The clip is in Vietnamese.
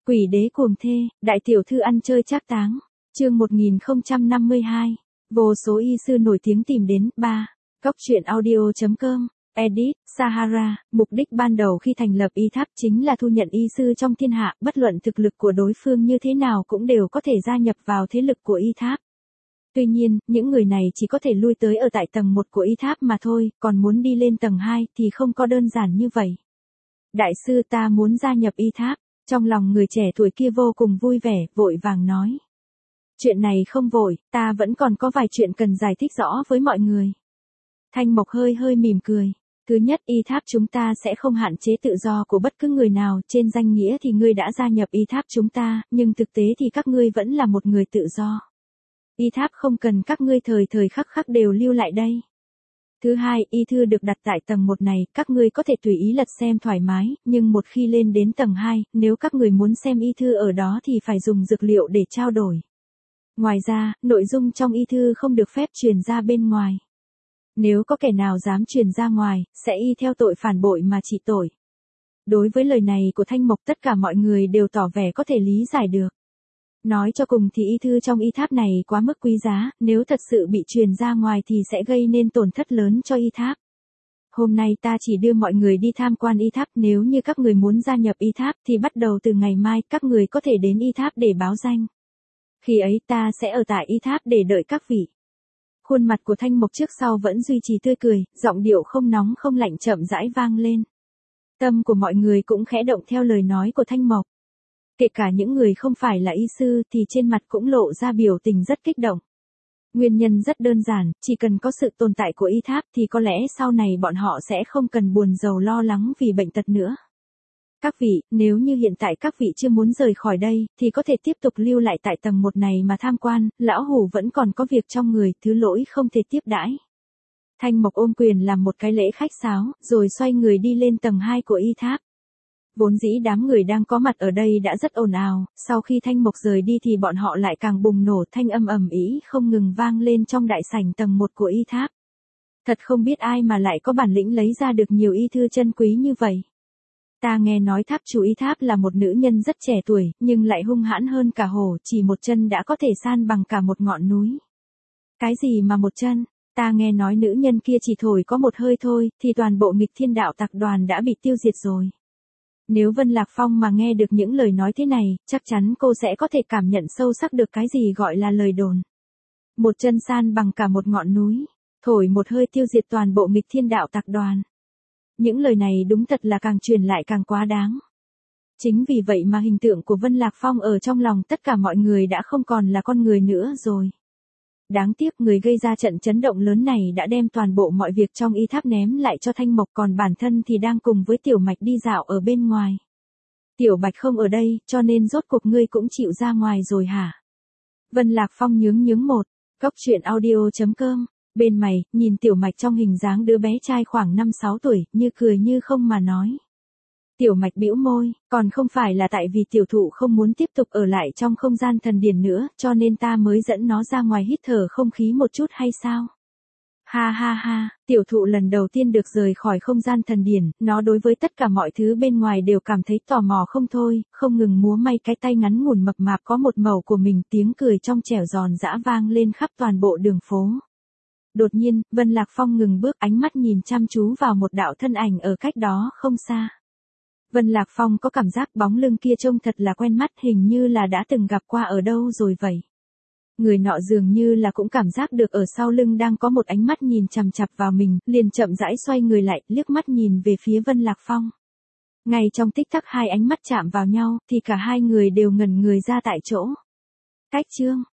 Quỷ đế cuồng thê, đại tiểu thư ăn chơi trác táng. Chương 1052. Vô số y sư nổi tiếng tìm đến. 3. Cóc truyện audio.com. Edit, Sahara. Mục đích ban đầu khi thành lập y tháp chính là thu nhận y sư trong thiên hạ, bất luận thực lực của đối phương như thế nào cũng đều có thể gia nhập vào thế lực của y tháp. Tuy nhiên, những người này chỉ có thể lui tới ở tại tầng 1 của y tháp mà thôi, còn muốn đi lên tầng 2 thì không có đơn giản như vậy. Đại sư, ta muốn gia nhập y tháp. Trong lòng người trẻ tuổi kia vô cùng vui vẻ, vội vàng nói. Chuyện này không vội, ta vẫn còn có vài chuyện cần giải thích rõ với mọi người. Thanh Mộc hơi hơi mỉm cười. Thứ nhất, y tháp chúng ta sẽ không hạn chế tự do của bất cứ người nào, trên danh nghĩa thì ngươi đã gia nhập y tháp chúng ta, nhưng thực tế thì các ngươi vẫn là một người tự do. Y tháp không cần các ngươi thời thời khắc khắc đều lưu lại đây. Thứ hai, y thư được đặt tại tầng 1 này, các ngươi có thể tùy ý lật xem thoải mái, nhưng một khi lên đến tầng 2, nếu các người muốn xem y thư ở đó thì phải dùng dược liệu để trao đổi. Ngoài ra, nội dung trong y thư không được phép truyền ra bên ngoài. Nếu có kẻ nào dám truyền ra ngoài, sẽ y theo tội phản bội mà trị tội. Đối với lời này của Thanh Mộc tất cả mọi người đều tỏ vẻ có thể lý giải được. Nói cho cùng thì y thư trong y tháp này quá mức quý giá, nếu thật sự bị truyền ra ngoài thì sẽ gây nên tổn thất lớn cho y tháp. Hôm nay ta chỉ đưa mọi người đi tham quan y tháp, nếu như các người muốn gia nhập y tháp thì bắt đầu từ ngày mai các người có thể đến y tháp để báo danh. Khi ấy ta sẽ ở tại y tháp để đợi các vị. Khuôn mặt của Thanh Mộc trước sau vẫn duy trì tươi cười, giọng điệu không nóng không lạnh chậm rãi vang lên. Tâm của mọi người cũng khẽ động theo lời nói của Thanh Mộc. Kể cả những người không phải là y sư thì trên mặt cũng lộ ra biểu tình rất kích động. Nguyên nhân rất đơn giản, chỉ cần có sự tồn tại của y tháp thì có lẽ sau này bọn họ sẽ không cần buồn rầu lo lắng vì bệnh tật nữa. Các vị, nếu như hiện tại các vị chưa muốn rời khỏi đây, thì có thể tiếp tục lưu lại tại tầng 1 này mà tham quan, lão hủ vẫn còn có việc trong người, thứ lỗi không thể tiếp đãi. Thanh Mộc ôm quyền làm một cái lễ khách sáo, rồi xoay người đi lên tầng 2 của y tháp. Vốn dĩ đám người đang có mặt ở đây đã rất ồn ào, sau khi Thanh Mộc rời đi thì bọn họ lại càng bùng nổ, thanh âm ầm ĩ không ngừng vang lên trong đại sảnh tầng 1 của y tháp. Thật không biết ai mà lại có bản lĩnh lấy ra được nhiều y thư chân quý như vậy. Ta nghe nói tháp chủ y tháp là một nữ nhân rất trẻ tuổi, nhưng lại hung hãn hơn cả hổ, chỉ một chân đã có thể san bằng cả một ngọn núi. Cái gì mà một chân? Ta nghe nói nữ nhân kia chỉ thổi có một hơi thôi, thì toàn bộ Nghịch Thiên Đạo Tặc đoàn đã bị tiêu diệt rồi. Nếu Vân Lạc Phong mà nghe được những lời nói thế này, chắc chắn cô sẽ có thể cảm nhận sâu sắc được cái gì gọi là lời đồn. Một chân san bằng cả một ngọn núi, thổi một hơi tiêu diệt toàn bộ Nghịch Thiên Đạo Tặc đoàn. Những lời này đúng thật là càng truyền lại càng quá đáng. Chính vì vậy mà hình tượng của Vân Lạc Phong ở trong lòng tất cả mọi người đã không còn là con người nữa rồi. Đáng tiếc người gây ra trận chấn động lớn này đã đem toàn bộ mọi việc trong y tháp ném lại cho Thanh Mộc, còn bản thân thì đang cùng với Tiểu Mạch đi dạo ở bên ngoài. Tiểu Bạch không ở đây, cho nên rốt cuộc ngươi cũng chịu ra ngoài rồi hả? Vân Lạc Phong nhướng một. Cóc truyện audio.com. Bên mày, nhìn Tiểu Mạch trong hình dáng đứa bé trai khoảng 5-6 tuổi, như cười như không mà nói. Tiểu Mạch bĩu môi, còn không phải là tại vì tiểu thụ không muốn tiếp tục ở lại trong không gian thần điển nữa, cho nên ta mới dẫn nó ra ngoài hít thở không khí một chút hay sao? Ha ha ha, tiểu thụ lần đầu tiên được rời khỏi không gian thần điển, nó đối với tất cả mọi thứ bên ngoài đều cảm thấy tò mò không thôi, không ngừng múa may cái tay ngắn ngủn mập mạp có một màu của mình, tiếng cười trong trẻo giòn giã vang lên khắp toàn bộ đường phố. Đột nhiên, Vân Lạc Phong ngừng bước, ánh mắt nhìn chăm chú vào một đạo thân ảnh ở cách đó không xa. Vân Lạc Phong có cảm giác bóng lưng kia trông thật là quen mắt, hình như là đã từng gặp qua ở đâu rồi vậy. Người nọ dường như là cũng cảm giác được ở sau lưng đang có một ánh mắt nhìn chằm chằm vào mình, liền chậm rãi xoay người lại, liếc mắt nhìn về phía Vân Lạc Phong. Ngay trong tích tắc hai ánh mắt chạm vào nhau, thì cả hai người đều ngẩn người ra tại chỗ. Cách chương